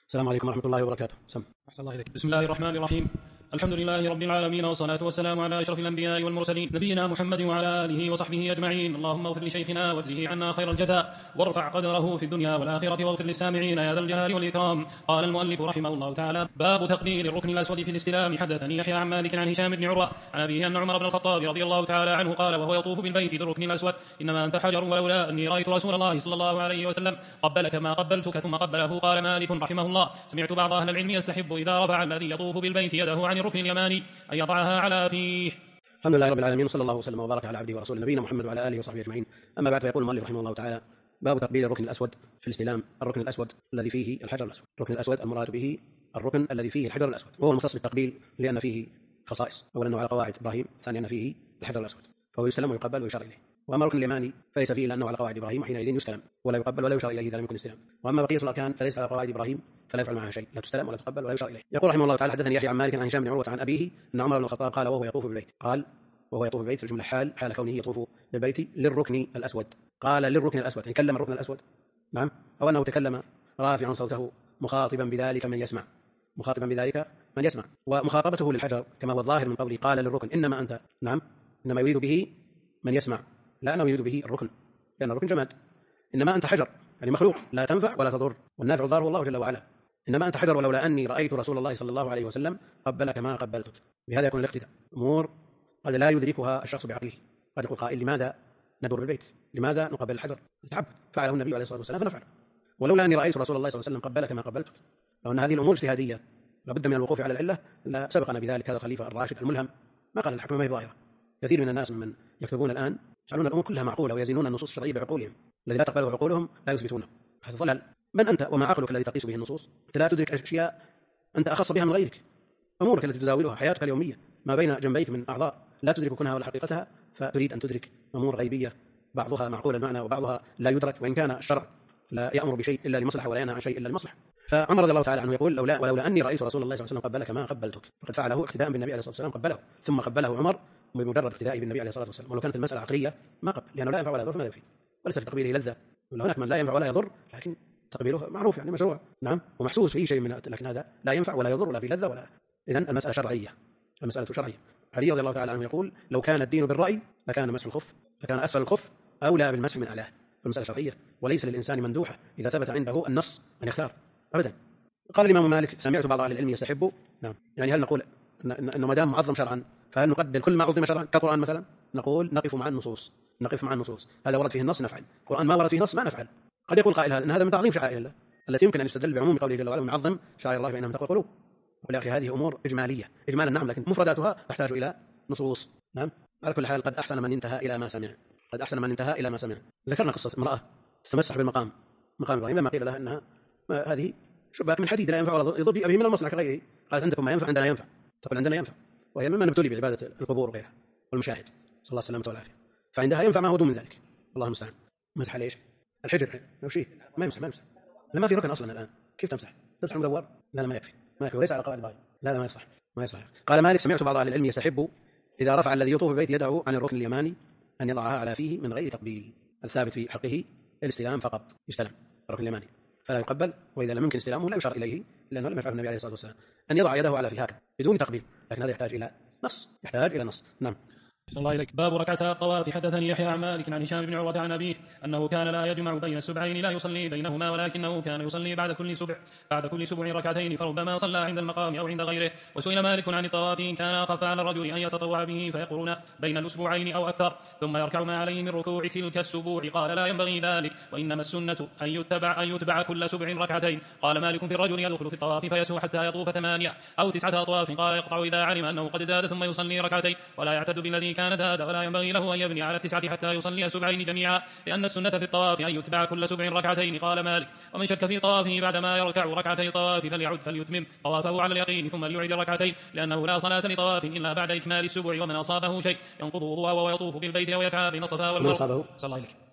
السلام عليكم ورحمة الله وبركاته. أحسن الله إليك. بسم الله الرحمن الرحيم. الحمد لله رب العالمين، والصلاة والسلام على أشرف الأنبياء والمرسلين نبينا محمد وعلى آله وصحبه أجمعين. اللهم اغفر لشيخنا واجزه عنا خير الجزاء، وارفع قدره في الدنيا والآخرة، واغفر للسامعين يا ذا الجلال والإكرام. قال المؤلف رحمه الله تعالى: باب تقبيل الركن الأسود في الاستلام. حدثني يحيى عن مالك عن هشام بن عروة عن أبيه أن عمر بن الخطاب رضي الله تعالى عنه قال وهو يطوف بالبيت للركن الأسود: إنما أنت حجر، ولولا أني رأيت رسول الله صلى الله عليه وسلم قبلك ما قبلتك. ثم قبله. قال مالك رحمه الله: سمعت بعض أهل العلم يستحب إذا رفع الذي يطوف بالبيت يده عن الركن اليماني أن يضعها على فيه. الحمد لله رب العالمين، صلى الله وسلم وبارك على عبده ورسوله نبينا محمد وعلى آله وصحبه أجمعين. أما بعد، فيقول المؤلف رحمه الله تعالى: باب تقبيل الركن الأسود في الاستلام. الركن الأسود الذي فيه الحجر الأسود. الركن الأسود المراد به الركن الذي فيه الحجر الأسود، وهو المختص بالتقبيل لأن فيه خصائص: أولا أنه على قواعد إبراهيم، ثانيا أن فيه الحجر الأسود فهو يستلم ويقبل ويشار إليه. وأما الركن اليماني فليس فيه إلا أنه على قواعد إبراهيم، وحينئذ يستلم ولا يقبل ولا يشار إليه إذا لم يكن استلام. وأما بقية الأركان فليس على قواعد إبراهيم، فلا يفعل معها شيء، لا تستلم ولا تقبل ولا يشار إليه. يقول رحمه الله تعالى: حدثني يحيى عن مالك عن هشام بن عروة عن أبيه أن عمر بن الخطاب قال وهو يطوف بالبيت. قال وهو يطوف بالبيت، الجملة حال كونه يطوف بالبيت للركن الأسود. قال للركن الأسود، يعني كلم الركن الأسود، نعم، أو أنه تكلم رافعا صوته مخاطبا بذلك من يسمع، مخاطبا بذلك من يسمع. ومخاطبته للحجر كما هو الظاهر من قوله قال للركن إنما أنت، نعم، إنما يريد به من يسمع، لا أنه يريد به الركن، لأن الركن جماد. إنما أنت حجر يعني مخلوق لا تنفع ولا تضر، والنافع الضار هو الله جل وعلا. إنما أنت حجر، ولولا أني رأيت رسول الله صلى الله عليه وسلم قبلك ما قبلتك. بهذا يكون الاقتداء. أمور قد لا يدركها الشخص بعقله. قد يقول قائل: لماذا ندور بالبيت؟ لماذا نقبل الحجر؟ تعب فعله النبي عليه الصلاة والسلام فنفعل. ولولا أني رأيت رسول الله صلى الله عليه وسلم قبلك ما قبلتك. لو أن هذه الأمور اجتهادية لابد من الوقوف على العلة، لا سبقنا بذلك هذا الخليفة الراشد الملهم ما قال الحكمة ما هي ظاهرة. كثير من الناس ممن يكتبون الآن يجعلون الأمور كلها معقولة ويزينون النصوص الشرعية بعقولهم، الذي لا تقبله عقولهم لا يثبتونه. هذا ضلال. من أنت وما عقلك الذي تقيس به النصوص؟ أنت لا تدرك أشياء أنت أخص بها من غيرك. أمورك التي تزاولها، حياتك اليومية ما بين جنبيك من أعضاء لا تدرك كنها ولا حقيقتها، فتريد أن تدرك أمور غيبية بعضها معقول المعنى وبعضها لا يدرك، وإن كان الشرع لا يأمر بشيء إلا لمصلحة ولا ينهى عن شيء إلا لمصلحة. فعمر رضي الله تعالى عنه يقول ولولا أني رأيت رسول الله صلى الله عليه وسلم قبلك ما قبلتك. فقد فعله اقتداء بالنبي عليه الصلاة والسلام، قبله ثم قبله عمر بمجرد اقتداء بالنبي عليه الصلاة والسلام. ولو كانت المسألة عقلية ما قبل، لأنه لا ينفع ولا يضر فماذا يفيد؟ وليس في تقبيله لذة، ولا هناك من لا ينفع ولا يضر لكن تقبيله معروف يعني مشروع، نعم، ومحسوس فيه شيء من، لكن هذا لا ينفع ولا يضر ولا في لذة ولا. إذن المسألة شرعية، المسألة شرعية. علي رضي الله تعالى عنه يقول: لو كان الدين بالرأي لكان مسح الخف، لكان أسفل الخف أولى بالمسح من أعلاه. فالمسألة شرعية، وليس للإنسان مندوحة إذا ثبت عنده النص أن يختار أبدا. قال الإمام مالك: سمعت بعض أهل العلم يستحب، نعم، يعني هل نقول إنه ما دام معظم شرعا فهل نقبل كل ما عظم شرعا كالقرآن مثلا؟ نقول نقف مع النصوص، نقف مع النصوص. هذا ورد فيه النص نفعل، القرآن ما ورد فيه نص ما نفعل. قد يقول قائل أن هذا من تعظيم شعائر الله التي يمكن أن يستدل بعموم قوله جل وعلا: ونعظم شعائر الله فإنها من تقوى القلوب. ويا أخي هذه أمور إجمالية، إجمالا نعم، لكن مفرداتها تحتاج إلى نصوص، نعم. على كل حال قد أحسن من انتهى إلى ما سمع، قد أحسن من انتهى إلى ما سمع. ذكرنا قصة امرأة تتمسح بالمقام، مقام إبراهيم، لما قيل لها أنها هذه شباك من حديد لا ينفع ولا يضر به من المصنع كغيره، قالت: عندكم ما ينفع عندنا ينفع. تقول عندنا ينفع، وهي مما نبتلي بعبادة القبور وغيرها والمشاهد، صلى الله عليه وسلم والعافية. فعندها ينفع ما هو دون من ذلك، الله المستعان. مسح ليش؟ الحجر أو شيء ما يمسح، لما في ركن أصلا الآن كيف تمسح مدور؟ لا ما يكفي، وليس على قواعد إبراهيم، لا ما يصح. قال مالك: سمعت بعض أهل العلم يستحب إذا رفع الذي يطوف ببيت يده عن الركن اليماني أن يضعها على فيه من غير تقبيل. الثابت في حقه الاستلام فقط، يستلم الركن اليماني فلا يقبل، وإذا لم يمكن استلامه لا يشار إليه، لأنه لم يفعل النبي عليه الصلاة والسلام أن يضع يده على فيه هكذا بدون تقبيل، لكن هذا يحتاج إلى نص، نعم. صلى الله إليك. باب ركعتا الطواف. حدثني يحيى عن مالك عن هشام بن عروة عن أبيه أنه كان لا يجمع بين السبعين، لا يصلي بينهما، ولكنه كان يصلي بعد كل سبع ركعتين، فربما صلى عند المقام أو عند غيره. وسئل مالك عن الطواف إن كان أخف على الرجل أن يتطوع به فيقرون بين الأسبوعين أو أكثر ثم يركع ما عليه من ركوع تلك السبوع. قال: لا ينبغي ذلك، وإنما السنة أن يتبع كل سبع ركعتين. قال مالك: في الرجل يدخل في الطواف فيسوء حتى يطوف 8 أو 9 أطواف. قال: يقطع إذا علم أنه قد زاد ثم يصلي ركعتين، ولا يعتد بالذي كان زاد، ولا ينبغي له أن يبني على 9 حتى يصلي سبعين جميعا، لأن السنة في الطواف أن يتبع كل سبع ركعتين. قال مالك: ومن شك في طوافه بعدما يركع ركعتي طواف فليعد فليتمم طوافه على اليقين ثم ليعيد الركعتين، لأنه لا صلاة لطواف إلا بعد إكمال السبع. ومن أصابه شيء ينقضه وهو يطوف بالبيت أو يسعى بين الصفا والمروة.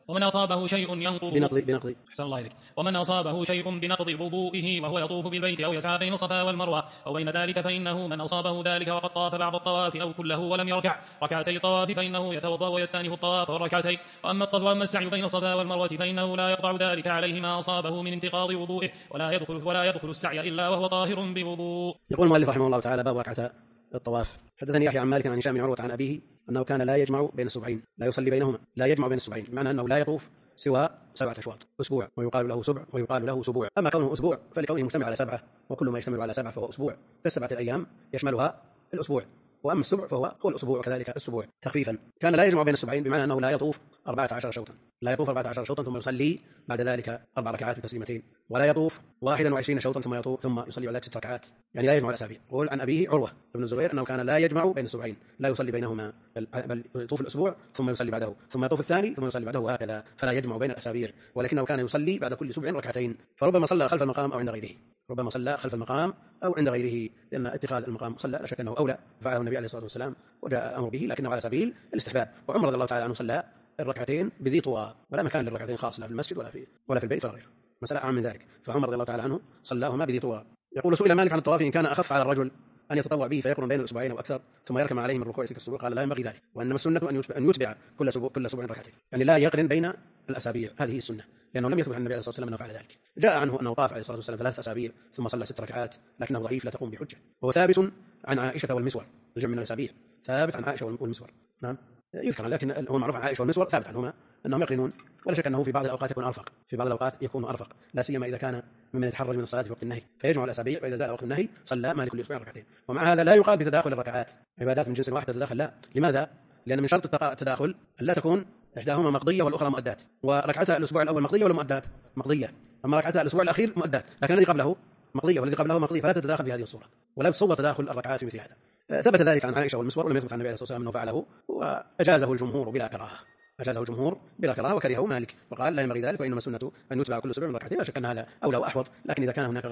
ومن أصابه شيء ينقض بنقض أحسن الله إليك. ومن أصابه شيء بنقض وضوئه وهو يطوف بالبيت أو يسعى بين الصفا والمروة أو بين ذلك فإنه من أصابه ذلك وقد طاف بعض الطواف أو كله ولم يركع ركعتي الطواف فإنه يتوضأ ويستأنف الطواف والركعتين. وأما السعي بين الصفا والمروة فإنه لا يقطع ذلك عليه ما أصابه من انتقاض وضوئه ولا يدخل السعي إلا وهو طاهر بوضوء. يقول المؤلف رحمه الله تعالى: باب ركعتا الطواف. حدثني يحيى عن مالك عن هشام بن عروة عن أبيه أنه كان لا يجمع بين السبعين، لا يصلي بينهما، لا يجمع بين السبعين، بمعنى أنه لا يطوف سوى 7 أشواط، أسبوع ويقال له سبع ويقال له سبوع. أما كونه أسبوع فلكونه مشتمل على 7، وكل ما يشتمل على 7 فهو أسبوع، كالسبعة الأيام يشملها الأسبوع. وأما السبع فهو الأسبوع كذلك السبوع تخفيفا. كان لا يجمع بين السبعين بمعنى أنه لا يطوف 14 شوطا، لا يطوف 14 شوطا ثم يصلي بعد ذلك 4 ركعات بتسليمتين، ولا يطوف 21 شوطا ثم يصلي بعد ذلك 6 ركعات، يعني لا يجمع الأسابيع. يقول عن أبيه عروة بن الزبير أنه كان لا يجمع بين السبعين، لا يصلي بينهما، بل يطوف الأسبوع ثم يصلي بعده، ثم يطوف الثاني ثم يصلي بعده، وهكذا، فلا يجمع بين الأسابيع، ولكنه كان يصلي بعد كل سبع ركعتين، فربما صلى خلف المقام أو عند غيره، ربما صلى خلف المقام أو عند غيره، لأن اتخاذ المقام صلى لا شك أنه أولى، فعله النبي عليه الصلاة والسلام وجاء أمر به، لكنه على سبيل الاستحباب. وعمر رضي الله تعالى عنه صلى الركعتين بذي طوى، ولا مكان للركعتين خاص لا في المسجد ولا في البيت ولا غيره، مسألة أعم من ذلك، فعمر رضي الله تعالى عنه صلاهما بذي طوى. يقول: سئل مالك عن الطواف إن كان أخف على الرجل أن يتطوع به فيقرن بين الأسبوعين أو أكثر ثم يركم عليه من الركوع تلك الأسبوع، قال: لا ينبغي ذلك، وإنما السنة أن يتبع كل سبع ركعتين، يعني لا يقرن بين الأسابيع، هذه السنة، لأنه لم يثبت عن النبي عليه الصلاة والسلام أنه فعل ذلك. جاء عنه أنه طاف عليه الصلاة والسلام 3 أسابيع ثم صلى 6 ركعات، لكنه ضعيف لا تقوم بحجة. وهو ثابت عن عائشة والمسور، الجمع من الأسابيع ثابت عن عائشة والمسور، نعم يذكر، لكن هو معروف عن عائشة والمسور ثابت عنهما أنهم يقرنون، ولا شك أنه في بعض الأوقات يكون أرفق، في بعض الأوقات يكون أرفق، لا سيما إذا كان ممن يتحرج من الصلاة في وقت النهي فيجمع الأسابيع، وإذا زال وقت النهي صلى ما لكل أسبوع ركعتين. ومع هذا لا يقال بتداخل الركعات، عبادات من جنس واحد تتداخل، لا. لماذا؟ لأن من شرط التداخل أن لا تكون إحداهما مقضية والأخرى مؤدات، وركعتها الأسبوع الأول مقضية ولا مؤدات؟ مقضية. أما ركعتها الأسبوع الأخير مؤدات، لكن الذي قبله مقضية والذي قبله مقضية، فلا تتداخل بهذه الصورة، ولا يتصور تداخل الركعات في مثل هذا. ثبت ذلك عن عائشة والمسور، ولم يثبت عن النبي عليه الصلاة والسلام أنه فعله، وأجازه الجمهور بلا كراهة، أجازه الجمهور بلا كراهة، وكرهه مالك وقال: لا ينبغي ذلك، وإنما السنة أن يتبع كل سبع ركعتين. لا شك أن هذا أولى وأحوط، لكن إذا كان هناك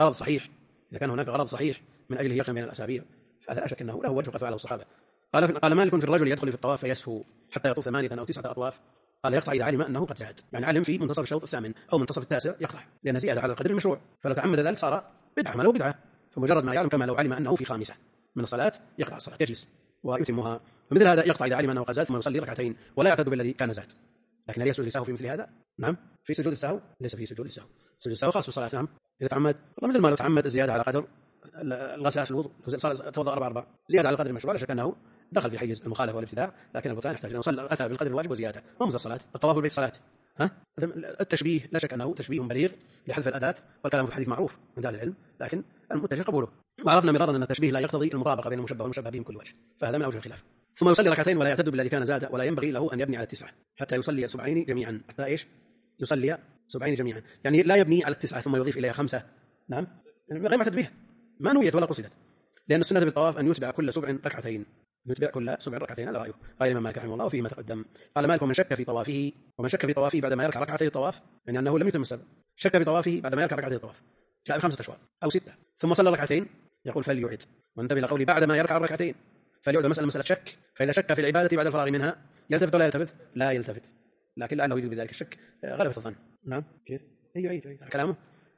غرض صحيح من أجله يقرن بين الأسابيع فلا شك أنه له وجه قد فعله الصحابة. قال مالك في الرجل يدخل في الطواف فيسهو حتى يطوف 8 أو 9 أطواف، قال: يقطع إذا علم أنه قد زاد، يعني علم في منتصف الشوط الثامن أو منتصف التاسع يقطع، لأن زيادة على القدر المشروع، فلو تعمد ذلك صار بدعة، ما له بدعة، فمجرد ما يعلم كما لو علم أنه في 5 من الصلاة يقطع الصلاة يجلس ويتمها، فمثل هذا يقطع إذا علم أنه قد زاد ثم يصلي ركعتين ولا يعتد بالذي كان زاد. لكن هل يسجد للسهو في مثل هذا؟ نعم، في سجود السهو، ليس في سجود السهو، سجود السهو خاص بالصلاة، نعم، إذا تعمد، والله مثل ما لو تعمد الزيادة على قدر الغسلات الوضوء، صار توضأ 4 زيادة على القدر المشروع، لا شك أنه دخل في حيز المخالفة والابتداع، لكن البطلان يحتاج أنه صلى أتى بالقدر الواجب وزيادة، ومثل الصلاة، الطواف بالبيت صلاة، التشبيه لا شك أنه تشبيه بليغ لحذف الأداة، والكلام في الحديث معروف عند أهل العلم، لكن المتجه قبوله، وعرفنا مرارا أن التشبيه لا يقتضي المطابقة بين المشبه والمشبه به من كل وجه، فهذا من أوجه الخلاف. ثم يصلي ركعتين ولا يعتد بالذي كان زاد، ولا ينبغي له أن يبني على 9 حتى يصلي سبعين جميعا، حتى إيش؟ يصلي 70 جميعا، يعني لا يبني على 9 ثم يضيف إليها 5، نعم، غير معتد بها، ما نويت ولا قصدت، لأن السنة بالطواف أن يتبع كل سبع ركعتين، على رأيه، قال الإمام مالك رحمه الله وفيه ما تقدم. قال مالك: ومن شك في طوافه بعد ما يركع ركعتي الطواف، يعني أنه لم يتم السبع، شك في طوافه بعد ما يركع ركعتي الطواف، جاء ب5 أشواط أو 6 ثم صلى ركعتين، يقول: فليعد. وانتبه إلى قولي بعد ما يركع الركعتين، فليعد مسألة شك، فإذا شك في العبادة بعد الفراغ منها يلتفت ولا يلتفت؟ لا يلتفت، لكن لعله يريد بذلك الشك غلبة الظن، نعم، كيف؟ يعيد كلامه،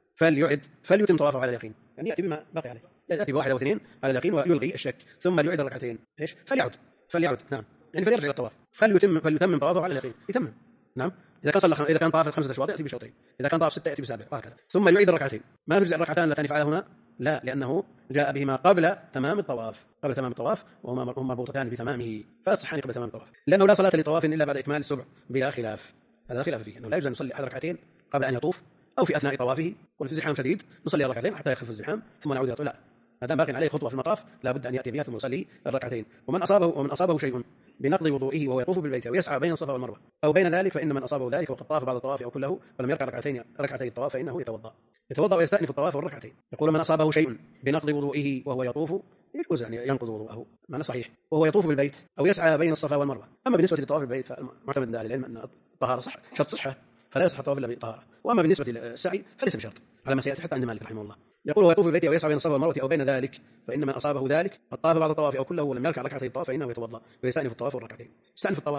فليتم طوافه على اليقين، يعني يأتي بما بقي عليه، يأتي ب1 أو 2 على اليقين ويلغي الشك، ثم ليعيد الركعتين، إيش؟ فليعد، نعم، يعني فليرجع الطواف، فليتمم طوافه على اليقين، يتمم، نعم، إذا كان طاف 5 أشواط يأتي بشوطين، إذا كان طاف 6 يأتي ب7، وهكذا، ثم يعيد الركعتين. ما تجزئ الركعتان اللتان فعلهما؟ لا، لأنه جاء بهما قبل تمام الطواف، وهما مربوطتان بتمامه، فيصحان قبل تمام الطواف، لأنه لا صلاة لطواف إلا بعد إكمال السبع بلا خلاف، هذا لا خلاف فيه، أنه لا يجوز أن يصلي أحد ركعتين قبل أن يطوف أو في أثناء طوافه، وفي زحام شديد نصلي الركعتين حتى يخف الزحام ثم نعود لا، ما دام باقي عليه خطوة في المطاف لا بد أن يأتي بها ثم يصلي الركعتين. ومن أصابه شيء بنقض وضوئه وهو يطوف بالبيت ويسعى بين الصفا والمروة أو بين ذلك، فإن من أصابه ذلك وقد طاف بعض الطواف أو كله ولم يركع ركعتي الطواف فإنه يتوضأ ويستأنف الطواف والركعتين. يقول: من أصابه شيء بنقض وضوئه وهو يطوف، يجوز أن ينقض وضوءه، معنى صحيح، وهو يطوف بالبيت أو يسعى بين الصفا والمروة. أما بالنسبة للطواف بالبيت فمعتمد من أهل العلم أن الطهارة شرط صحة، فلا يصح الطواف إلا بالطهارة، وأما بالنسبة للسعي فليس بشرط على ما سيأتي حتى عند مالك رحمه الله. يقول: ويطوف بالبيت أو يسعى بين الصفا والمروة أو بين ذلك، فإن من أصابه ذلك قد طاف بعض الطواف أو كله ولم يركع ركعتي الطواف فإنه يتوضأ ويستأنف الطواف والركعتين. يستأنف الطواف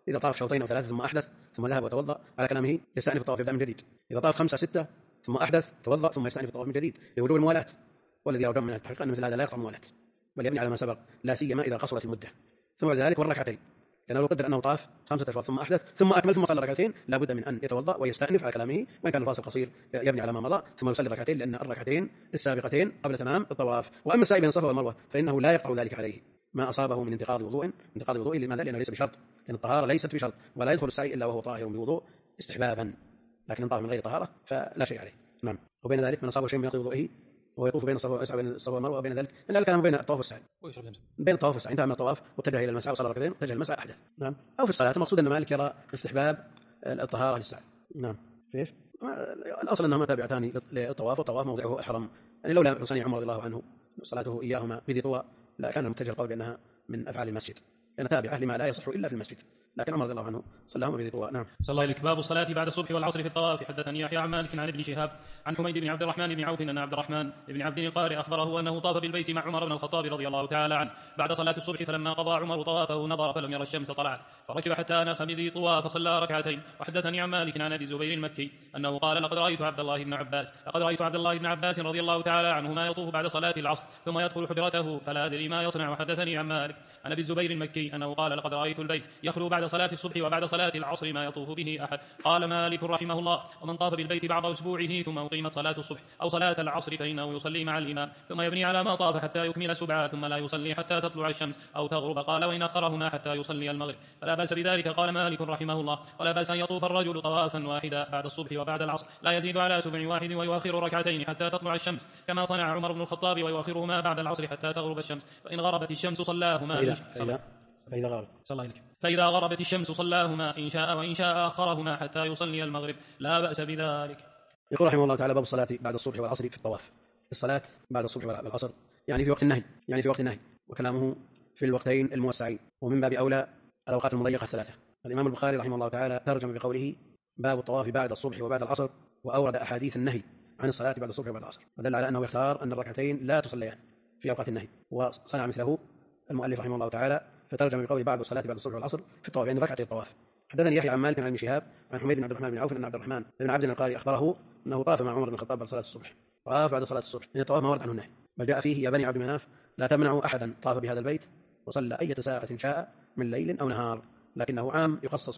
إذا طاف شوطين أو ثلاثة ثم أحدث ثم ذهب وتوضأ على كلامه يستأنف الطواف يبدأ من جديد. إذا طاف 5 6 ثم أحدث توضأ ثم يستأنف الطواف من جديد لوجوب الموالاة، والذي يرجع من التحقيق أن مثل هذا لا يقطع الموالاة بل يبني على ما سبق، لا سيما إذا قصرت المدة. ثم بعد ذلك والركعتين، لأنه لو قدر أنه طاف 5 أشواط ثم أحدث ثم أكمل ثم صلى ركعتين لا بد من أن يتوضأ ويستأنف على كلامه، وإن كان الفاصل قصير يبني على ما مضى ثم يصلي ركعتين، لأن الركعتين السابقتين قبل تمام الطواف. وأما السعي بين الصفا والمروة فإنه لا يقطع ذلك عليه ما أصابه من انتقاض وضوء، لماذا؟ لأنه ليس بشرط، لأن الطهارة ليست بشرط، ولا يدخل السعي إلا وهو طاهر بوضوء استحبابا، لكن إن طاف من غير طهارة فلا شيء عليه. نعم. وبين ذلك من أصابه شيء من نقض وضوئه وهو يطوف بين الصفا والمروة، وبين ذلك إن الكلام بين الطواف والسعي، بين الطواف والسعي انتهى من الطواف واتجه إلى المسعى وصلى ركعتين واتجه المسعى أحدث. نعم. أو في الصلاة، المقصود أن مالك يرى استحباب الطهارة للسعي. نعم. كيف؟ الأصل أنهما تابعتان للطواف، والطواف موضعه الحرم، يعني لولا حسين عمر رضي الله عنه صلاته إياهما بذي طوى لا كان المتجه القول بأنها من أفعال المسجد، لأن تابعة لما لا يصح إلا في المسجد، لكن عمر رضي الله عنه صلاهم بذي طوى. نعم. صلى الله عليك. باب الصلاة بعد الصبح والعصر في الطواف. حدثني يحيى عن مالك عن ابن شهاب عن حميد بن عبد الرحمن بن عوف أن عبد الرحمن بن عبد القارئ أخبره أنه طاف بالبيت مع عمر بن الخطاب رضي الله تعالى عنه بعد صلاة الصبح، فلما قضى عمر طوافه نظر فلم ير الشمس طلعت، فركب حتى أناخ بذي طوى فصلى ركعتين. وحدثني عن مالك عن أبي زبير المكي أنه قال لقد رأيت عبد الله بن عباس رضي الله تعالى عنهما يطوف بعد صلاة العصر ثم يدخل حجرته فلا أدري ما يصنع. وحدثني عن مالك عن أبي زبير المكي أنه قال لقد رأيت البيت يخلو بعد صلاة الصبح وبعد صلاة العصر ما يطوف به أحد. قال مالك رحمه الله: ومن طاف بالبيت بعض أسبوعه ثم أقيمت صلاة الصبح أو صلاة العصر فإنه يصلي مع الإمام ثم يبني على ما طاف حتى يكمل سبعة ثم لا يصلي حتى تطلع الشمس أو تغرب. قال: وإن أخرهما حتى يصلي المغرب فلا بأس بذلك. قال مالك رحمه الله: ولا بأس أن يطوف الرجل طوافا واحدا بعد الصبح وبعد العصر لا يزيد على سبع واحد ويؤخر ركعتين حتى تطلع الشمس كما صنع عمر بن الخطاب ويؤخرهما بعد العصر حتى تغرب الشمس، فإن غربت الشمس صلاهما فإذا غربت الشمس صلاهما إن شاء، وإن شاء أخرهما حتى يصلي المغرب لا بأس بذلك. يقول رحمه الله تعالى: باب الصلاة بعد الصبح والعصر في الطواف. الصلاة بعد الصبح والعصر يعني في وقت النهي، وكلامه في الوقتين الموسعين، ومن باب أولى الأوقات المضيقة الثلاثة. الإمام البخاري رحمه الله تعالى ترجم بقوله: باب الطواف بعد الصبح وبعد العصر، وأورد أحاديث النهي عن الصلاة بعد الصبح وبعد العصر، ودل على أنه يختار أن الركعتين لا تصليان في أوقات النهي، وصنع مثله المؤلف رحمه الله تعالى فترجم بقوله: بعد الصلاة بعد الصبح والعصر في الطواف، يعني ركعتي الطواف. حدثني يحيى عن مالك عن ابن شهاب عن حميد بن عبد الرحمن بن عوف أن عبد الرحمن بن عبد القارئ أخبره أنه طاف مع عمر بن الخطاب بعد صلاة الصبح. طاف بعد صلاة الصبح، لأن الطواف ما ورد عنه النهي، بل جاء فيه: يا بني عبد مناف لا تمنعوا أحدا طاف بهذا البيت وصلى أية ساعة شاء من ليل أو نهار، لكنه عام يخصص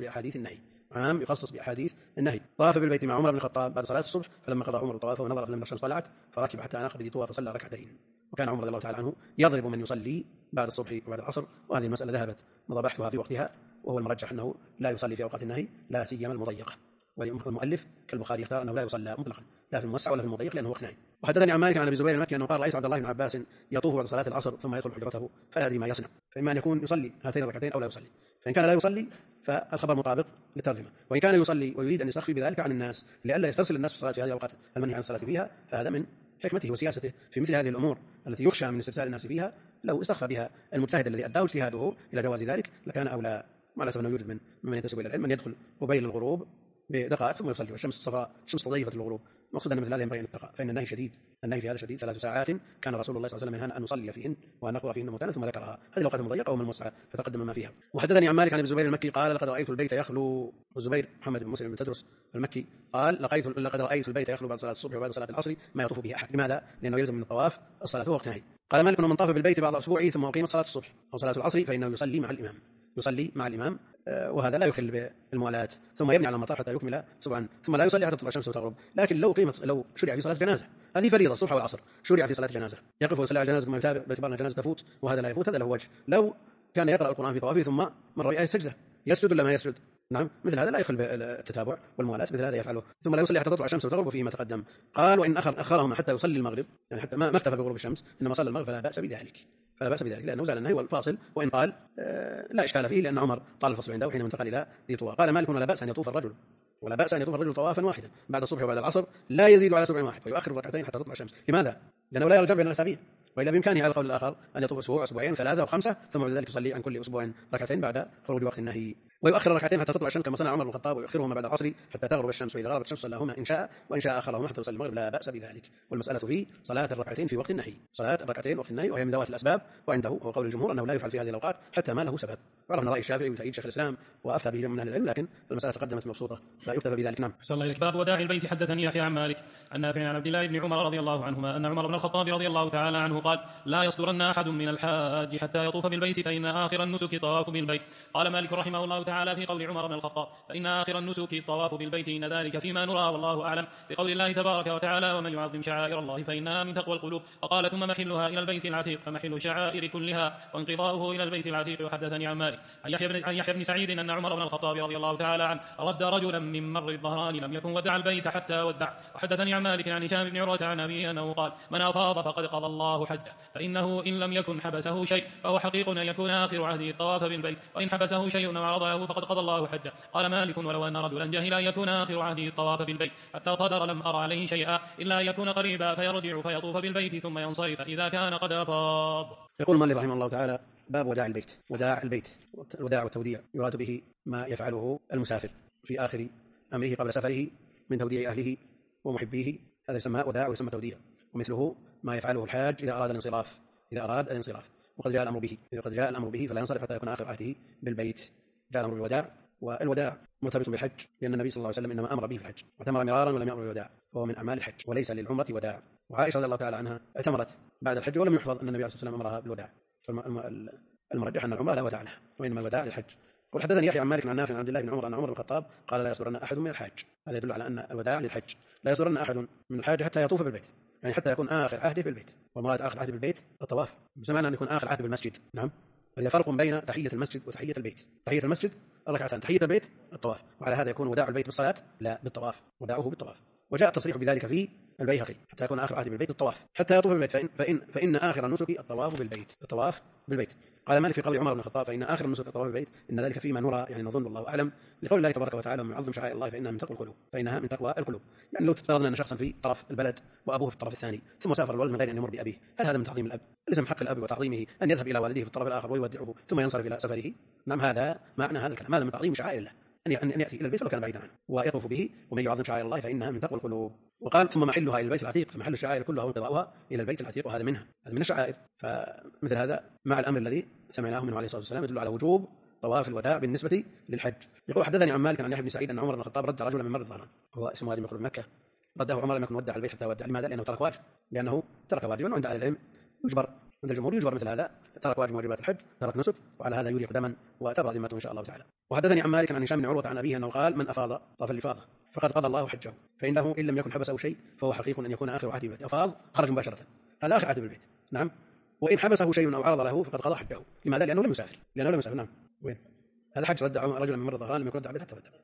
بأحاديث النهي. طاف بالبيت مع عمر بن الخطاب بعد صلاة الصبح، فلما قضى عمر طوافه ونظر فلم ير الشمس طلعت فركب حتى أناخ بذي طوى فصلى ركعتين. وكان عمر رضي الله تعالى عنه يضرب من يصلي بعد الصبح وبعد العصر، وهذه المسألة ذهبت مضى بحثها في وقتها، وهو المرجح أنه لا يصلي في أوقات النهي لا سيما المضيقة، والمؤلف كالبخاري يختار أنه لا يصلى مطلقا لا في الموسع ولا في المضيق لأنه وقت نهي. وحدثني عن مالك عن أبي زبير المكي أنه قال: رأيت عبد الله بن عباس يطوف بعد صلاة العصر ثم يدخل حجرته فلا أدري ما يصنع، فإما أن يكون يصلي هاتين الركعتين أو لا يصلي، فإن كان لا يصلي فالخبر مطابق للترجمة، وإن كان يصلي ويريد أن يستخفي بذلك عن الناس لئلا يسترسل الناس في الصلاة في هذه الأوقات المنهي عن الصلاة فيها، فهذا من حكمته وسياسته في مثل هذه الأمور التي يخشى من استرسال الناس فيها. لو استخفى بها المجتهد الذي أداه اجتهاده إلى جواز ذلك لكان أولى، مع الأسف أنه يوجد ممن ينتسب إلى العلم من يدخل قبيل الغروب بدقائق ثم يصلي والشمس الصفراء شمس ضيفة الغروب. المقصود أن مثل هذا ينبغي أن يتقى، فإن النهي في هذا شديد. 3 ساعات كان رسول الله صلى الله عليه وسلم ينهانا أن نصلي فيهن وأن نقرأ فيهن موتانا ثم ذكرها. هذه الأوقات المضيقة ومن الموسعة فتقدم ما فيها. وحدثني عن مالك عن ابن الزبير المكي قال: لقد رأيت البيت يخلو. الزبير محمد بن مسلم بن تدرس المكي قال: لقد رأيت البيت يخلو بعد صلاة الصبح وبعد صلاة العصر ما يطوف به أحد. لماذا؟ لأنه يلزم من الطواف الصلاة وقت نهي. قال مالك: من طاف بالبيت بعض أسبوعه ثم أقيمت صلاة الصبح أو صلاة العصر فإنه يصلي مع الإمام، وهذا لا يخل بالموالاة، ثم يبني على المطاف حتى يكمل سبعا ثم لا يصلي حتى تطلع الشمس وتغرب. لكن لو شرع في صلاة جنازة، هذه فريضة الصبح والعصر، شرع في صلاة جنازة يقف ويصلي على الجنازة ثم يتابع باعتبار أن الجنازة تفوت وهذا لا يفوت، هذا له وجه. لو كان يقرأ القرآن في طوافه ثم مر بآية سجدة يسجد ولا ما يسجد؟ نعم، مثل هذا لا يخل بالتتابع والموالاة، مثل هذا يفعله، ثم لا يصلي حتى تطلع الشمس وتغرب فيه ما تقدم. قال: وإن أخرهم حتى يصلي المغرب، يعني حتى ما اكتفى بغروب الشمس إنما صلى المغرب فلا بأس بذلك لأنه زال النهي والفاصل، وإن قال لا إشكال فيه لأن عمر طال الفصل عنده حين انتقل إلى ذي طوى. قال مالك: ولا بأس أن يطوف الرجل طوافا واحدا بعد الصبح وبعد العصر لا يزيد على 7 واحد ويؤخر ركعتين حتى تطلع الشمس. لماذا؟ لأنه لا يرجع بين الأسابيع، وإلا بإمكانه على القول الآخر أن يطوف أسبوع أسبوعين 3 و5 ثم بعد ذلك يصلي عن كل أسبوع ركعتين بعد خروج وقت النهي. ويؤخر الركعتين حتى تطلع الشمس كما صنع عمر بن الخطاب، ويؤخرهما بعد العصر حتى تغرب الشمس، وإذا غربت الشمس صلاهما إن شاء، وإن شاء أخرهما حتى يصلي المغرب لا بأس بذلك. والمسألة في صلاة الركعتين في وقت النهي، صلاة الركعتين وقت النهي، وهي من ذوات الأسباب، وعنده هو قول الجمهور أنه لا يفعل في هذه الأوقات حتى ما له سبب. وعرفنا رأي الشافعي وتأييد شيخ الإسلام وأفتى به جمع من أهل العلم، لكن المسألة تقدمت مبسوطة لا يكتفى بذلك. نعم. أحسن الله إليك. باب وداع البيت. حدثني يحيى عن مالك عن نافع عن عبد الله بن عمر رضي الله عنهما أن عمر بن الخطاب رضي الله تعالى عنه قال: لا يصدرن أحد من الحاج حتى يطوف بالبيت فإن آخر النسك طواف بالبيت. قال مالك رحمه الله تعالى في قول عمر بن الخطاب: فإن آخر النسك طواف بالبيت إن ذلك فيما نرى والله أعلم، بقول الله تبارك وتعالى: ومن يعظم شعائر الله فإنها من تقوى القلوب. وقال: ثم محلها إلى البيت العتيق، فمحل شعائر كلها وانقضاؤه إلى البيت العتيق. وحدثني عن مالك عن يحيى بن سعيد أن عمر بن الخطاب رضي الله تعالى عنه رد رجلا من مر الظهران لم يكن ودع البيت حتى ودع. وحدثني عن مالك عن هشام بن عروة عن أبيه أنه قال: من أفاض فقد قضى الله حجه، فإنه إن لم يكن حبسه شيء فهو حقيق أن يكون آخر عهده الطواف بالبيت، وإن حبسه شيء أو عرض له فقد قضى الله حجه. قال مالك: ولو أن رجلا جهل أن يكون آخر عهده الطواف بالبيت حتى صدر لم أرى عليه شيئا إلا أن يكون قريبا، فيرجع فيطوف بالبيت ثم ينصرف إذا كان قد أفاض. يقول مالك رحمه الله تعالى: باب وداع البيت. وداع البيت، وداع والتوديع يراد به ما يفعله المسافر في آخر أمره قبل سفره من توديع أهله ومحبيه، هذا يسمى وداع ويسمى توديع. ومثله ما يفعله الحاج إذا أراد الانصراف، وقد جاء الأمر به فلا ينصرف حتى يكون آخر عهده بالبيت. جاء الأمر بالوداع، والوداع مرتبط بالحج، لأن النبي صلى الله عليه وسلم إنما أمر به في الحج، واعتمر مرارا ولم يأمر بالوداع، فهو من أعمال الحج وليس للعمرة وداع. وعائشة رضي الله تعالى عنها اعتمرت بعد الحج ولم يحفظ أن النبي عليه الصلاة والسلام أمرها بالوداع، فالمرجح أن العمرة لا وداع لها، وإنما الوداع للحج. وحدثني يحيى عن مالك عن نافع عن عبد الله بن عمر أن عمر بن الخطاب قال: لا يصدرن أحد من الحاج. هذا يدل على أن الوداع للحج، لا يصدرن أحد من الحاج حتى يطوف بالبيت، يعني حتى يكون آخر عهده بالبيت. والمراد آخر عهده بالبيت الطواف، بمعنى أن يكون آخر عهده بالمسجد. نعم. وهي فرق بين تحية المسجد وتحية البيت. تحية المسجد الركعتان، تحية البيت الطواف. وعلى هذا يكون وداع البيت بالصلاة لا بالطواف، وداعه بالطواف. وجاء التصريح بذلك في البيهقي: حتى يكون آخر عهد بالبيت الطواف، حتى يطوف بالبيت، فإن آخر النسك الطواف بالبيت. قال مالك في قول عمر بن الخطاب: فإن آخر النسك الطواف بالبيت إن ذلك فيما نرى، يعني نظن والله أعلم، لقول الله تبارك وتعالى: ومن يعظم شعائر الله فإنها من تقوى القلوب. يعني لو تفترضنا أن شخصا في طرف البلد وأبوه في الطرف الثاني، ثم سافر الولد من غير أن يمر بأبيه، هل هذا من تعظيم الأب؟ أليس من حق الأب وتعظيمه أن يذهب إلى والده في الطرف الآخر ويودعه ثم ينصرف إلى سفره؟ نعم، هذا معنى هذا الكلام، هذا من تعظيم شعائر الله، أن يأتي إلى البيت ولو كان بعيدا عنه ويطوف به. ومن يعظم شعائر الله فإنها من تقوى القلوب. وقال: ثم محلها إلى البيت العتيق، فمحل الشعائر كلها وانقضاؤها إلى البيت العتيق، وهذا منها، هذا من الشعائر. فمثل هذا مع الأمر الذي سمعناه منه عليه الصلاة والسلام يدل على وجوب طواف الوداع بالنسبة للحج. يقول: حدثني عن مالك عن يحيى بن سعيد أن عمر بن الخطاب رد رجلا من مر الظهران، هو اسمه وادي مقرب مكة، رده عمر لم يكن ودع البيت حتى ودع. لماذا؟ لأنه ترك واجبا، وعند أهل العلم يجبر، عند الجمهور يجبر مثل هذا، ترك واجب واجبات الحج، ترك نسك، وعلى هذا يريق دما وتبرأ ذمته إن شاء الله تعالى. وحدثني عن مالك عن هشام بن عروة عن أبيه أنه قال: من أفاض طاف الإفاضة فقد قضى الله حجه، فإنه إن لم يكن حبسه شيء فهو حقيق أن يكون آخر عهده بالبيت. أفاض خرج مباشرة، هذا آخر عهده بالبيت. نعم. وإن حبسه شيء أو عرض له فقد قضى حجه. لماذا؟ لأنه لم يسافر. نعم. وين هذا حج؟ رد رجلا من مر الظهران لم يكن ودع البيت حتى ودع.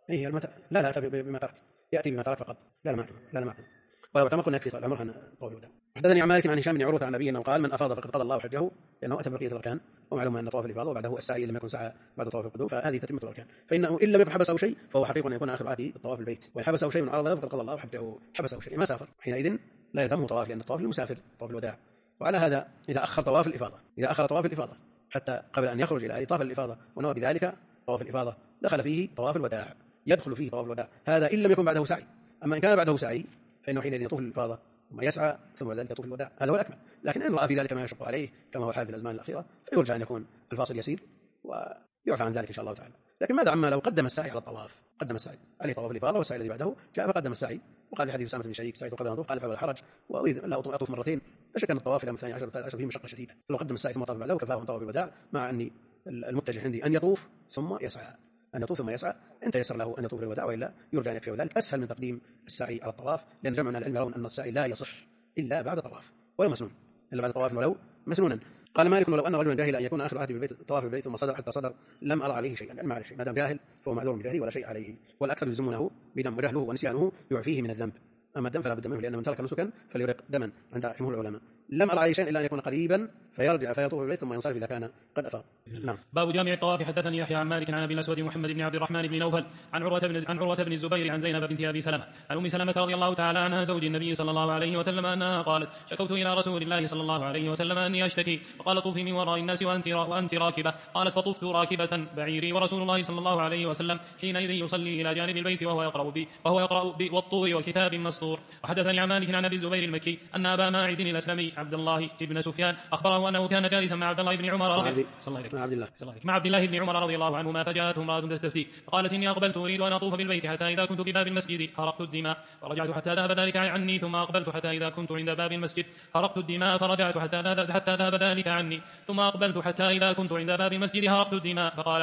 لا بما ترك، يأتي بما ترك فقط. لا ما أعتمد. وكما قلنا يكفي الأمر طويل الوداع. حدثني عن مالك عن هشام بن عروة عن أبيه أنه قال: من أفاض فقد قضى الله حجه، لأنه أتى بقية الأركان، ومعلوم أن طواف الإفاضة وبعده السعي لم يكن سعى بعد طواف القدوم، فهذه تتمة الأركان. فإنه إن لم يكن حبسه شيء فهو حقيق أن يكون آخر عهده الطواف البيت، وإن حبسه شيء من عرض له فقد قضى الله حجه. حبسه شيء ما سافر، حينئذ لا يلزمه طواف، لأن الطواف للمسافر طواف الوداع. وعلى هذا إذا أخر طواف الإفاضة حتى قبل أن يخرج إلى طواف الإفاضة ونوى بذلك طواف الإفاضة، دخل فيه طواف الوداع، يدخل فيه طواف الوداع، هذا إن لم يكن بعده سعي. أما إن كان بعده سعي فإنه حينئذ يطوف الإفاضة ثم يسعى ثم بعد ذلك يطوف الوداع، هذا هو الأكمل. لكن إن رأى في ذلك ما يشق عليه كما هو الحال في الأزمان الأخيرة فيرجى أن يكون الفاصل يسير ويعفى عن ذلك إن شاء الله تعالى. لكن ماذا عما لو قدم السعي على الطواف، قدم السعي عليه طواف الإفاضة والسعي الذي بعده جاء فقدم السعي، وقال في حديث أسامة بن شريك: سعيت قبل أن أطوف، قال: فلا حرج، وأريد أن لا أطوف مرتين. لا شك أن الطواف إلى 12 13 فيه مشقة شديدة، فلو قدم السعي ثم طاف بعده كفاه طواف الوداع، مع أني المتجه عندي أن يطوف ثم يسعى، إن تيسر له أن يطوف الوداع، وإلا يرجى أن يكفي ذلك، أسهل من تقديم السعي على الطواف، لأن جمع من العلم يرون أن السعي لا يصح إلا بعد الطواف، ولو مسنون، إلا بعد الطواف ولو مسنونا. قال مالك: ولو أن رجلا جاهل أن يكون آخر عهده بالبيت طواف البيت ثم صدر حتى صدر لم أرى عليه شيئا، يعني ما عليه شيء، ما دام جاهل فهو معذور بجهله ولا شيء عليه، والأكثر يلزمونه بدم، وجهله ونسيانه يعفيه من الذنب. أما الدم فلا بد منه، لأن من ترك نسكا فليرق دما عند جمهور العلماء. لم أرى عليه شيء إلا أن يكون قريبا فيرجع فيطوف بالبيت ثم ينصرف إذا كان قد أفاض. نعم. باب جامع الطواف. حدثني يحيى عن مالك عن ابي الاسود محمد بن عبد الرحمن بن نوفل عن عروه بن الزبير عن زينب بنت ابي سلمه عن ام سلمه رضي الله تعالى عنها زوج النبي صلى الله عليه وسلم انها قالت: شكوت الى رسول الله صلى الله عليه وسلم اني اشتكي، فقال: طوفي من وراء الناس وانت راكبه. قالت: فطفت راكبه بعيري ورسول الله صلى الله عليه وسلم حينئذ يصلي الى جانب البيت وهو يقرا والطور وكتاب مسطور. وحدثني عن مالك عن ابي الزبير المكي ان ابا ماعز الاسلمي عبد الله بن سفيان اخبره انه كان جالسا مع عبد الله بن عمر مع عبد الله بن عمر رضي الله عنهما، فجاءته امرأة تستفتي فقالت: إني أقبلت أريد أن أطوف بالبيت حتى إذا كنت بباب المسجد حرقت الدماء فرجعت حتى ذهب ذلك عني، ثم أقبلت حتى إذا كنت عند باب المسجد حرقت الدماء فرجعت حتى ذهب ذلك عني، ثم أقبلت حتى إذا كنت عند باب المسجد حرقت الدماء. فقال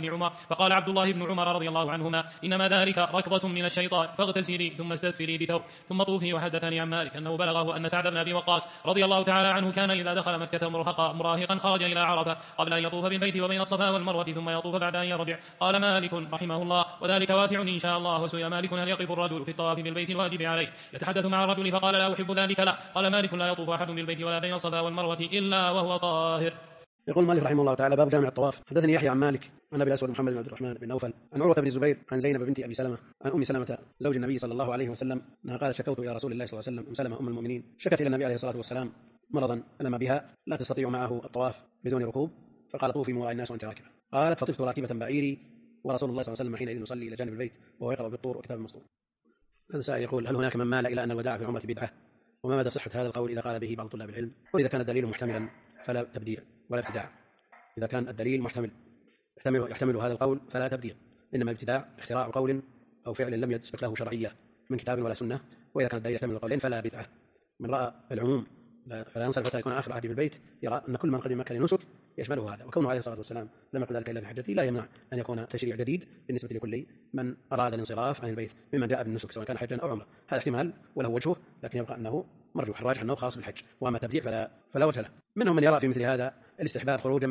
عبد الله بن عمر رضي الله عنهما: إنما ذلك ركضة من الشيطان، فاغتسلي ثم استغفري بثوب ثم طوفي. وحدثني عن مالك أنه بلغه أن سعد بن أبي وقاص رضي الله تعالى عنه كان إذا دخل مكة مراهقا خرج إلى عرفة قبل أن يطوف بالبيت وبين الصفا والمروة ثم يطوف بعد أن يرجع. قال مالك رحمه الله: وذلك واسع إن شاء الله. وسئل مالك: هل يقف الرجل في الطواف بالبيت الواجب عليه يتحدث مع الرجل؟ فقال: لا أحب ذلك. لا. قال مالك: لا يطوف أحد بالبيت ولا بين الصفا والمروة إلا وهو طاهر. يقول مالك رحمه الله تعالى: باب جامع الطواف. حدثني يحيى عن مالك عن ابي الاسود محمد بن عبد الرحمن بن نوفل عن عروه بن الزبير عن زينب بنت ابي سلمه عن ام سلمه زوج النبي صلى الله عليه وسلم انها قالت: شكوت الى رسول الله صلى الله عليه وسلم. ام سلمه ام المؤمنين شكت الى النبي عليه الصلاه والسلام مرضا الم بها لا تستطيع معه الطواف بدون ركوب، فقال: طوفي من وراء الناس وانت راكبه. قالت: فطفت راكبه بعيري ورسول الله صلى الله عليه وسلم حينئذ يصلي الى جانب البيت وهو يقرا بالطور وكتاب مسطور. هذا سائل يقول: هل هناك من مال الى ان الوداع في العمره بدعه؟ وما مدى صحه هذا القول اذا قال به بعض طلاب العلم؟ واذا كان الدليل محتملا فلا تبديع ولا ابتداع. إذا كان الدليل يحتمل هذا القول فلا تبديع، إنما الابتداع اختراع قول أو فعل لم يسبق له شرعية من كتاب ولا سنة. وإذا كان الدليل يحتمل القولين فلا بدعة. من رأى العموم فلا ينصرف حتى يكون آخر عهده بالبيت يرى أن كل من قدم مكة لنسك يشمله هذا، وكونه عليه الصلاة والسلام لم يقل ذلك إلا في حجته لا يمنع أن يكون تشريع جديد بالنسبة لكل من أراد الانصراف عن البيت ممن جاء بالنسك سواء كان حجا أو عمرة. هذا احتمال وله وجهه، لكن يبقى أنه مرجوح. الراجح أنه خاص بالحج، وأما التبديع فلا وجه له. منهم من يرى في مثل هذا الاستحباب خروجا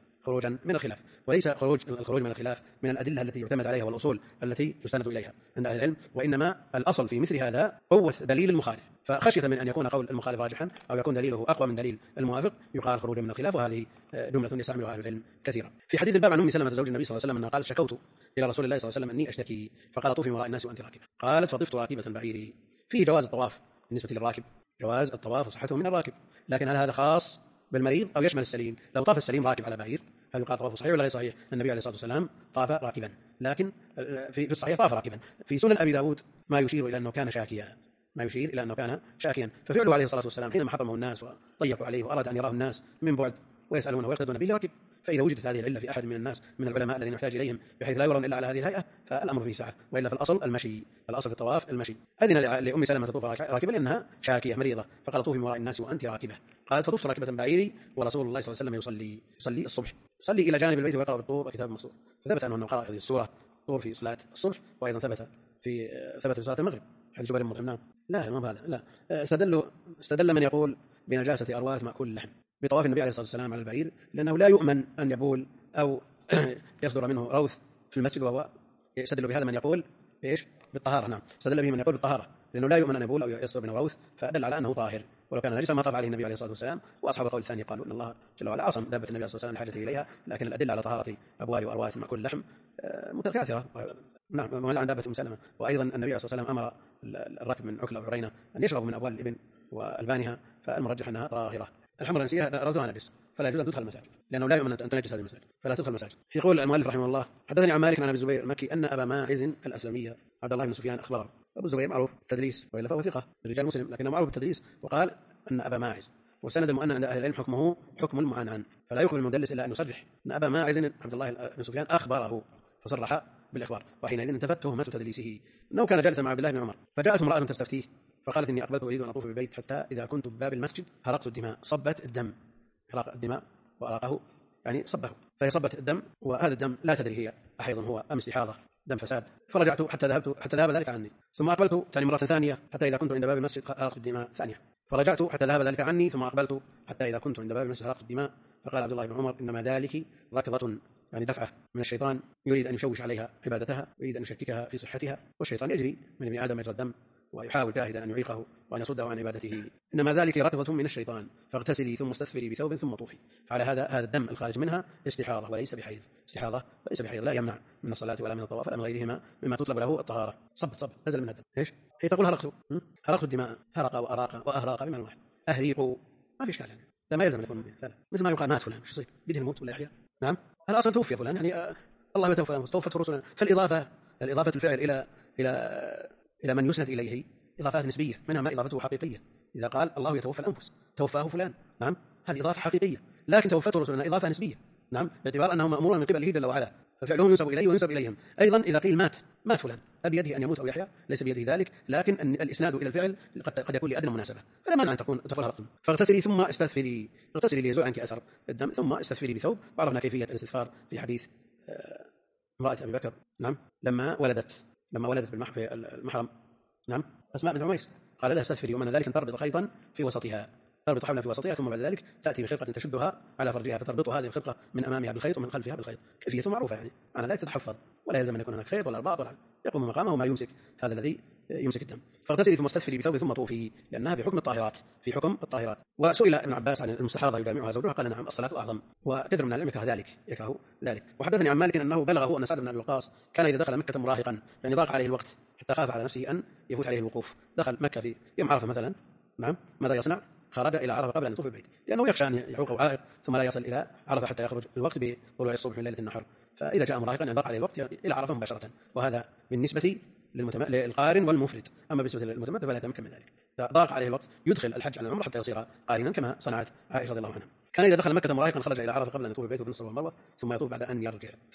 من الخلاف، وليس الخروج من الخلاف من الأدلة التي يعتمد عليها والأصول التي يستند إليها عند أهل العلم، وإنما الأصل في مثل هذا قوة دليل المخالف. فخشية من أن يكون قول المخالف راجحا أو يكون دليله أقوى من دليل الموافق يقال خروجا من الخلاف، وهذه جملة يستعملها أهل العلم كثيرا. في حديث الباب عن أم سلمة زوج النبي صلى الله عليه وسلم أنها قالت: شكوت إلى رسول الله صلى الله عليه وسلم أني أشتكي، فقال: طوفي وراء الناس وأنت راكبة. قالت: فطفت راكبة بعيري. فيه جواز الطواف بالنسبة للراكب، جواز الطواف وصحته من الراكب، لكن هل هذا خاص بالمريض أو يشمل السليم؟ لو طاف السليم راكب على بعير هل يقال طواف صحيح ولا غير صحيح؟ النبي عليه الصلاة والسلام طاف راكبا، لكن في الصحيح طاف راكبا. في سنن أبي داود ما يشير إلى أنه كان شاكيا، ففعله عليه الصلاة والسلام حينما حطمه الناس وضيقوا عليه وأراد أن يراه الناس من بعد ويسألونه ويقتدون به ركب. فإذا وجدت هذه العلة في أحد من الناس من العلماء الذين يحتاج إليهم بحيث لا يرون إلا على هذه الهيئة فالأمر فيه سعة، وإلا في الأصل المشي، الأصل في الطواف المشي. أذن لأم سلمة تطوف راكبة لأنها شاكية مريضة، فقال: طوفي من وراء الناس وأنت راكبة. قالت: فطفت راكبة بعيري ورسول الله صلى الله عليه وسلم يصلي الصبح، يصلي إلى جانب البيت ويقرأ بالطور وكتاب مسطور. فثبت أنه قرأ هذه السورة طور في صلاة الصبح، وأيضا ثبت في صلاة المغرب حديث جبير بن مطعم. لا ما هذا لا. استدل من يقول بنجاسة أرواث مأكول اللحم بطواف النبي عليه الصلاة والسلام على البعير، لأنه لا يؤمن أن يبول أو يصدر منه روث في المسجد، وهو يستدل بهذا من يقول إيش بالطهارة. نعم، استدل به من يقول بالطهارة لأنه لا يؤمن أن يبول أو يصدر منه روث، فدل على أنه طاهر. ولو كان نجسا ما طاف عليه النبي عليه الصلاة والسلام. وأصحاب القول الثاني قالوا أن الله جل وعلا عصم دابة النبي عليه الصلاة والسلام لحاجته إليها، لكن الأدلة على طهارة أبوال وأرواث مأكول اللحم متكاثرة. نعم، ومن عن دابة أم سلمة. وأيضا النبي عليه الصلاة والسلام أمر الراكب من عكلة وعرينة أن يشربوا من أبوال الإبن وألبانها، فالمرجح أنها طاهرة. الحمر الأنسية روثها نجس فلا يجوز أن تدخل المساجد، لأنه لا يؤمن أن تنجس هذه المساجد فلا تدخل المساجد. يقول المؤلف رحمه الله: حدثني عن مالك عن أبي الزبير المكي أن أبا ماعز الأسلمي عبد الله بن سفيان أخبره. أبو الزبير معروف بالتدليس وإلا فهو ثقة رجال مسلم، لكنه معروف بالتدليس، وقال أن أبا ماعز. والسند المؤنن عند أهل العلم حكمه حكم المعنعن، فلا يخبر المدلس إلا أن يصرح أن أبا ماعز عبد الله بن سفيان أخبره فصرح بالإخبار، وحينئذ انتفت تهمة تدليسه أنه كان جالسا مع عبد الله بن عمر، فجاءت امرأة تستفتيه فقالت: إني أقبلت أريد أن أطوف بالبيت حتى إذا كنت بباب المسجد حرقت الدماء. صبت الدم، حرق الدماء وأراقه يعني صبه، فهي صبت الدم، وهذا الدم لا تدري هي أحيض هو أم استحاضة دم فساد. فرجعت حتى ذهب ذلك عني، ثم أقبلت ثاني مرة ثانية حتى إذا كنت عند باب المسجد حرقت الدماء ثانية. فرجعت حتى ذهب ذلك عني، ثم أقبلت حتى إذا كنت عند باب المسجد حرقت الدماء. فقال عبد الله بن عمر: إنما ذلك ركضة، يعني دفعة من الشيطان يريد أن يشوش عليها عبادتها ويريد أن يشككها في صحتها، والشيطان يجري من ابن آدم مجرى الدم ويحاول جاهدا أن يعيقه وأن يصده عن عبادته، إنما ذلك ركضة من الشيطان، فاغتسلي ثم استثفري بثوب ثم طوفي. فعلى هذا الدم الخارج منها استحاضة وليس بحيض، استحاضة وليس بحيض، لا يمنع من الصلاة ولا من الطواف ولا من غيرهما مما تطلب له الطهارة. صب نزل من الدم. إيش هي تقول؟ هرقت الدماء، هرق وأهراق بمعنى واحد. أهريق ما في إشكال يعني، لا ما يلزم يكون لا. مثل ما يقال مات فلان، ايش يصير؟ بيده الموت ولا يحيى؟ نعم، الأصل توفي فلان، يعني الله يتوفى الأنفس، توفته رسلنا. فالإضافة الفعل إلى من يسند إليه إضافات نسبية، منها ما إضافته حقيقية. إذا قال الله يتوفى الأنفس، توفاه فلان، نعم، هذه إضافة حقيقية، لكن توفته رسلنا إضافة نسبية، نعم، باعتبار أنه مأمور من قبله جل وعلا، ففعلهم ينسب إليه وينسب إليهم. أيضا إذا قيل مات فلان، أبيده أن يموت أو يحيى؟ ليس بيده ذلك، لكن الإسناد إلى الفعل قد يكون لأدنى مناسبة، فلا مانع أن تقول هرقتم. فاغتسلي ثم استثفري، اغتسلي ليزول عنك أثر الدم، ثم استثفري بثوب. وعرفنا كيفية الاستثفار في حديث امرأة أبي بكر، نعم، لما ولدت في المحرم، نعم، أسماء بنت عميس، قال لها استثفري، ومن ذلك أن تربط خيطا في وسطها، تربط حبلا في وسطها، ثم بعد ذلك تأتي بخرقة تشدها على فرجها، فتربط هذه الخرقة من أمامها بالخيط ومن خلفها بالخيط. كيفية معروفة يعني، أنا لا تتحفظ ولا يلزم أن يكون هناك خيط ولا رباط ولا، يقوم مقامه ما يمسك هذا الذي يمسك الدم. فاغتسلي ثم استثفري بثوب ثم طوفي، لأنها في حكم الطاهرات. وسئل ابن عباس عن المستحاضة يجامعها زوجها، قال نعم، الصلاة أعظم، وكثير من العلم يكره ذلك. وحدثني عن مالك أنه بلغه أن سعد بن أبي وقاص كان إذا دخل مكة مراهقا، يعني ضاق عليه الوقت حتى خاف على نفسه أن يفوت عليه الوقوف، دخل مكة في يوم عرفة مثلا، نعم، ماذا يصنع؟ خرج إلى عرفة قبل أن يطوف البيت، لأنه يخشى أن يعوقه عائق ثم لا يصل إلى عرفة حتى يخرج الوقت بطلوع الصبح من ليلة النحر. فإذا جاء مراهقا يضاق عليه الوقت إلى عرفة مباشرة، وهذا بالنسبة للقارن والمفرد. أما بالنسبة للمتمتع فلا يتمكن من ذلك، ضاق عليه الوقت يدخل الحج على العمرة حتى يصير قارنا كما صنعت عائشة رضي الله عنها. كان إذا دخل مكة مراهقا خرج إلى عرفة قبل أن يطوف البيت وبين الصفا والمروة، ثم يطوف بعد أن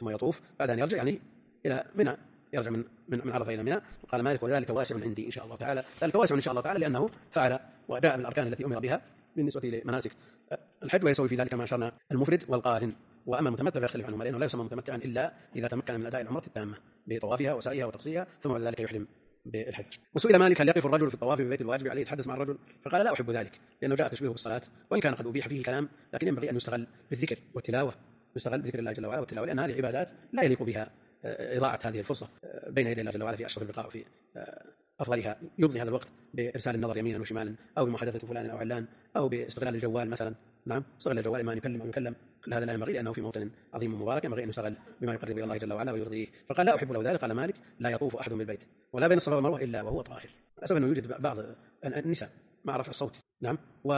يرجع، يعني إلى منى، يرجع من عرفة إلى منى. قال مالك وذلك واسع عندي إن شاء الله تعالى، ذلك واسع إن شاء الله تعالى، لأنه فعل وجاء بالأركان التي أمر بها بالنسبة لمناسك الحج، ويسوي في ذلك ما أشرنا المفرد والقارن. وأما المتمتع فيختلف عنهما، لأنه لا يسمى متمتعا إلا إذا تمكن من أداء العمرة التامة بطوافها وسعيها وتقصيها، ثم بعد ذلك يحرم بالحج. وسئل مالك هل يقف الرجل في الطواف ببيت الواجب عليه يتحدث مع الرجل؟ فقال لا أحب ذلك، لأنه جاء تشبيهه بالصلاة، وإن كان قد أبيح فيه الكلام، لكن ينبغي أن يستغل بالذكر والتلاوة، يستغل بذكر الله جل وعلا والتلاوة، لأن هذه عبادات لا يليق بها إضاعة هذه الفرصة بين يدي الله جل وعلا في أشرف البقاء وفي أفضلها. يقضي هذا الوقت بإرسال النظر يمينا وشمالا، أو بمحادثة فلان أو علان، أو باستغلال الجوال مثلا، نعم، استغل الجوال إما أن يكلم أو يكلم، كل هذا لا ينبغي، لأنه في موطن عظيم مبارك ينبغي أن يستغل بما يقرب إلى الله جل وعلا ويرضيه. فقال لا أحب له ذلك. قال مالك لا يطوف أحد بالبيت ولا بين الصفا والمروة إلا وهو طاهر. أسبب أنه يوجد بعض النساء مع رفع الصوت، نعم،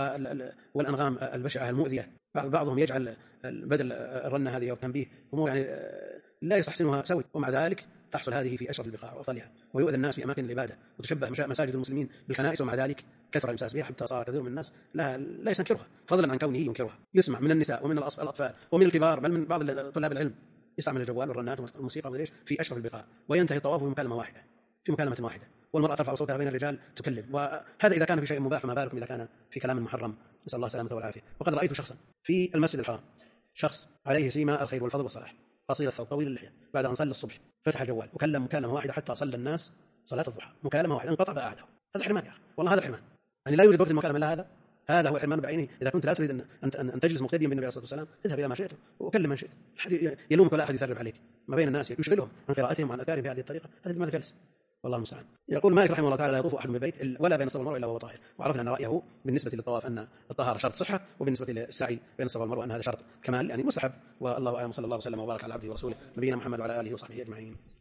والأنغام البشعة المؤذية، بعضهم يجعل بدل الرنة هذه أو التنبيه أمور يعني لا يستحسنها سوي، ومع ذلك تحصل هذه في أشرف البقاع وأفضلها، ويؤذى الناس في أماكن العبادة، وتشبه مساجد المسلمين بالكنائس، ومع ذلك كثر الإمساس بها حتى صار كثير من الناس لا يستنكرها، فضلا عن كونه ينكرها. يسمع من النساء ومن الأطفال ومن الكبار، بل من بعض طلاب العلم يستعمل الجوال والرنات والموسيقى في أشرف البقاع، وينتهي الطواف في مكالمة واحدة، والمرأة ترفع صوتها بين الرجال تكلم، وهذا إذا كان في شيء مباح، فما بالكم إذا كان في كلام محرم، نسأل الله السلامة والعافية. وقد رأيت شخصا في المسجد الحرام، شخص عليه سيما الخير والفضل والصلاح، قصير الثوب طويل اللحية، بعد أن صلى الصبح فتح الجوال وكلم مكالمة واحدة حتى صلى الناس صلاة الضحى، مكالمة واحدة انقطع فأعاده. هذا حرمان يا أخي، والله هذا حرمان، يعني لا يوجد وقت المكالمة إلا هذا هو الحرمان بعينه. إذا كنت لا تريد أن تجلس مقتديا بالنبي عليه الصلاة والسلام، اذهب إلى ما شئت وكلم من شئت، يلومك ولا أحد يثرب عليك ما بين الناس، يشغلهم عن قراءتهم وعن أذكارهم بهذه الطريقة، هذا ما تجلس، والله المستعان. يقول مالك رحمه الله تعالى لا يطوف أحد من البيت ولا بين الصفا والمروة إلا وهو طاهر. وعرفنا أن رأيه بالنسبة للطواف أن الطهارة شرط صحة، وبالنسبة للسعي بين الصفا والمروة أن هذا شرط كمال، يعني مستحب. والله أعلم، صلى الله وسلم وبارك على عبده ورسوله نبينا محمد وعلى آله وصحبه أجمعين.